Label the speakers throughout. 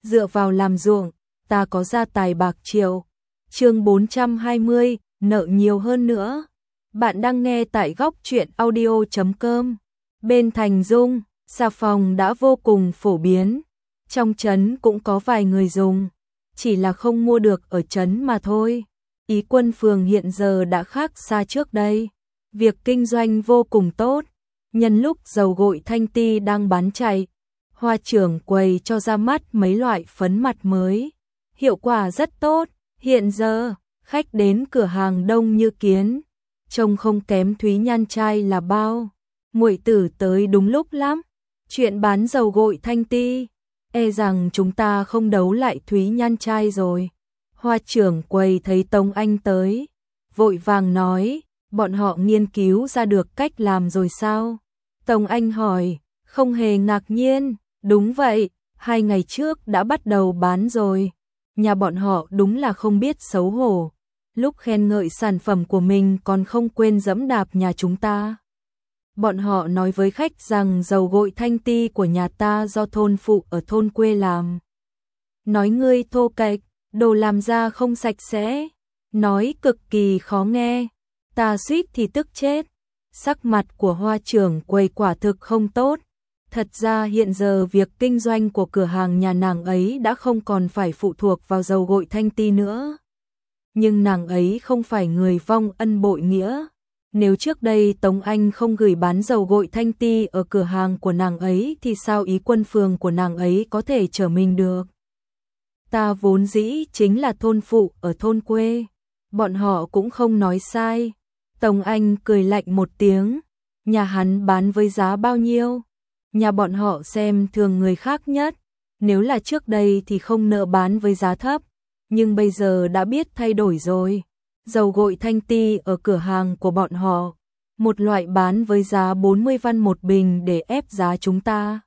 Speaker 1: dựa vào làm ruộng, ta có gia tài bạc triệu. Chương 420, nợ nhiều hơn nữa. Bạn đang nghe tại góc truyện audio.com. Bên Thành Dung, xà phòng đã vô cùng phổ biến. Trong trấn cũng có vài người dùng, chỉ là không mua được ở trấn mà thôi. Ý Quân phường hiện giờ đã khác xa trước đây. Việc kinh doanh vô cùng tốt. Nhân lúc dầu gội Thanh Ti đang bán chạy, Hoa trưởng quầy cho ra mắt mấy loại phấn mặt mới. Hiệu quả rất tốt. Hiện giờ, khách đến cửa hàng đông như kiến. Trông không kém Thúy Nhan trai là bao. Muội tử tới đúng lúc lắm. Chuyện bán dầu gội Thanh Ti, e rằng chúng ta không đấu lại Thúy Nhan trai rồi. Hoa trưởng quầy thấy Tống Anh tới, vội vàng nói, bọn họ nghiên cứu ra được cách làm rồi sao? Tống Anh hỏi, không hề ngạc nhiên, đúng vậy, 2 ngày trước đã bắt đầu bán rồi. Nhà bọn họ đúng là không biết xấu hổ, lúc khen ngợi sản phẩm của mình còn không quên giẫm đạp nhà chúng ta. Bọn họ nói với khách rằng dầu gội Thanh Ti của nhà ta do thôn phụ ở thôn quê làm. Nói ngươi thô kệch, đồ làm ra không sạch sẽ, nói cực kỳ khó nghe, ta suýt thì tức chết. Sắc mặt của Hoa trưởng quầy quả thực không tốt. Thật ra hiện giờ việc kinh doanh của cửa hàng nhà nàng ấy đã không còn phải phụ thuộc vào dầu gội Thanh Ti nữa. Nhưng nàng ấy không phải người vong ân bội nghĩa. Nếu trước đây Tống Anh không gửi bán dầu gội Thanh Ti ở cửa hàng của nàng ấy thì sao Ý Quân phường của nàng ấy có thể trở mình được? Ta vốn dĩ chính là thôn phụ ở thôn quê. Bọn họ cũng không nói sai. Tống Anh cười lạnh một tiếng. Nhà hắn bán với giá bao nhiêu? Nhà bọn họ xem thường người khác nhất. Nếu là trước đây thì không nỡ bán với giá thấp. Nhưng bây giờ đã biết thay đổi rồi. Dầu gội Thanh Ti ở cửa hàng của bọn họ, một loại bán với giá 40 văn một bình để ép giá chúng ta.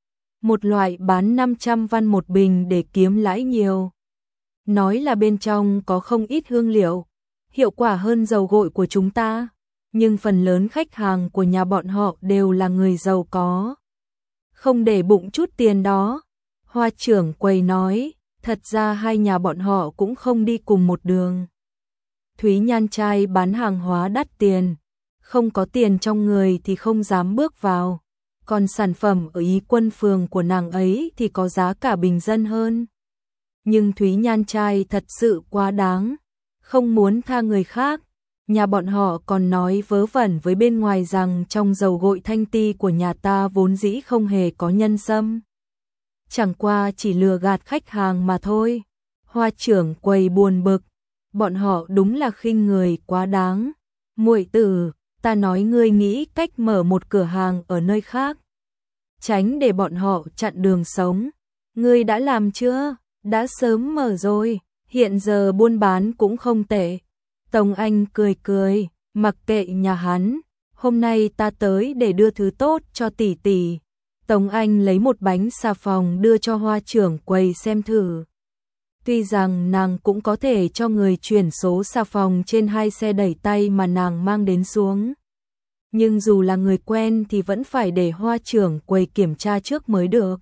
Speaker 1: Một loại bán 500 văn một bình để kiếm lãi nhiều. Nói là bên trong có không ít hương liệu, hiệu quả hơn dầu gội của chúng ta, nhưng phần lớn khách hàng của nhà bọn họ đều là người giàu có. Không để bụng chút tiền đó. Hoa trưởng quầy nói, thật ra hai nhà bọn họ cũng không đi cùng một đường. Thúy Nhan trai bán hàng hóa đắt tiền, không có tiền trong người thì không dám bước vào. Còn sản phẩm ở Ý Quân phường của nàng ấy thì có giá cả bình dân hơn. Nhưng Thúy Nhan trai thật sự quá đáng, không muốn tha người khác. Nhà bọn họ còn nói vớ vẩn với bên ngoài rằng trong dầu gội Thanh Ti của nhà ta vốn dĩ không hề có nhân sâm. Chẳng qua chỉ lừa gạt khách hàng mà thôi. Hoa trưởng quầy buồn bực. Bọn họ đúng là khinh người quá đáng. Muội tử, ta nói ngươi nghĩ cách mở một cửa hàng ở nơi khác, tránh để bọn họ chặn đường sống. Ngươi đã làm chưa? Đã sớm mở rồi, hiện giờ buôn bán cũng không tệ. Tống Anh cười cười, mặc kệ nhà hắn, hôm nay ta tới để đưa thứ tốt cho tỷ tỷ. Tống Anh lấy một bánh xà phòng đưa cho Hoa trưởng quầy xem thử. Tuy rằng nàng cũng có thể cho người chuyển số xà phòng trên 2 xe đẩy tay mà nàng mang đến xuống. Nhưng dù là người quen thì vẫn phải để Hoa trưởng quầy kiểm tra trước mới được.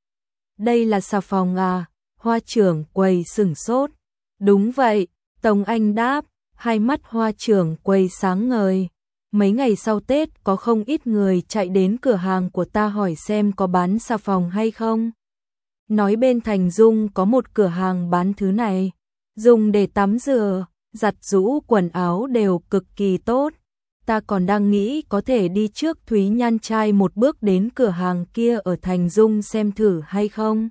Speaker 1: Đây là xà phòng à? Hoa trưởng quầy sửng sốt. Đúng vậy, Tống Anh đáp, hai mắt Hoa trưởng quầy sáng ngời. Mấy ngày sau Tết có không ít người chạy đến cửa hàng của ta hỏi xem có bán xà phòng hay không. Nói bên Thành Dung có một cửa hàng bán thứ này, dùng để tắm rửa, giặt giũ quần áo đều cực kỳ tốt. Ta còn đang nghĩ có thể đi trước Thúy Nhan trai một bước đến cửa hàng kia ở Thành Dung xem thử hay không.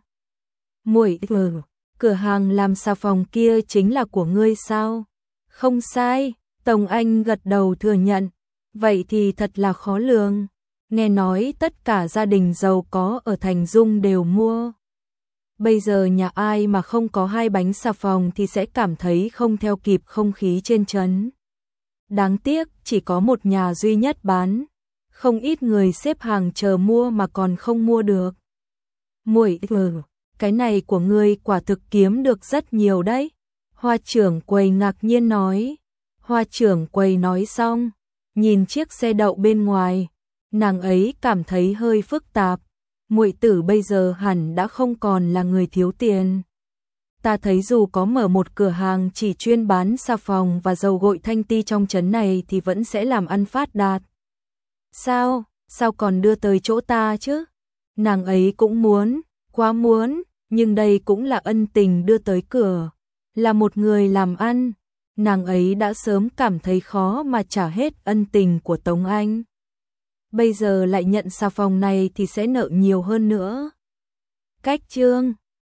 Speaker 1: Muội tử, cửa hàng làm xà phòng kia chính là của ngươi sao? Không sai, Tống Anh gật đầu thừa nhận. Vậy thì thật là khó lường. Nghe nói tất cả gia đình giàu có ở Thành Dung đều mua. Bây giờ nhà ai mà không có 2 bánh xà phòng thì sẽ cảm thấy không theo kịp không khí trên trấn. Đáng tiếc chỉ có một nhà duy nhất bán. Không ít người xếp hàng chờ mua mà còn không mua được. Muội tử, cái này của ngươi quả thực kiếm được rất nhiều đấy. Hoa trưởng quầy ngạc nhiên nói. Hoa trưởng quầy nói xong, nhìn chiếc xe đậu bên ngoài, nàng ấy cảm thấy hơi phức tạp. muội tử bây giờ hẳn đã không còn là người thiếu tiền. Ta thấy dù có mở một cửa hàng chỉ chuyên bán xà phòng và dầu gội Thanh Ti trong trấn này thì vẫn sẽ làm ăn phát đạt. Sao còn đưa tới chỗ ta chứ? Nàng ấy cũng muốn, quá muốn, nhưng đây cũng là ân tình đưa tới cửa. Là một người làm ăn, nàng ấy đã sớm cảm thấy khó mà trả hết ân tình của Tống Anh. Bây giờ lại nhận xà phòng này thì sẽ nợ nhiều hơn nữa. Cách chương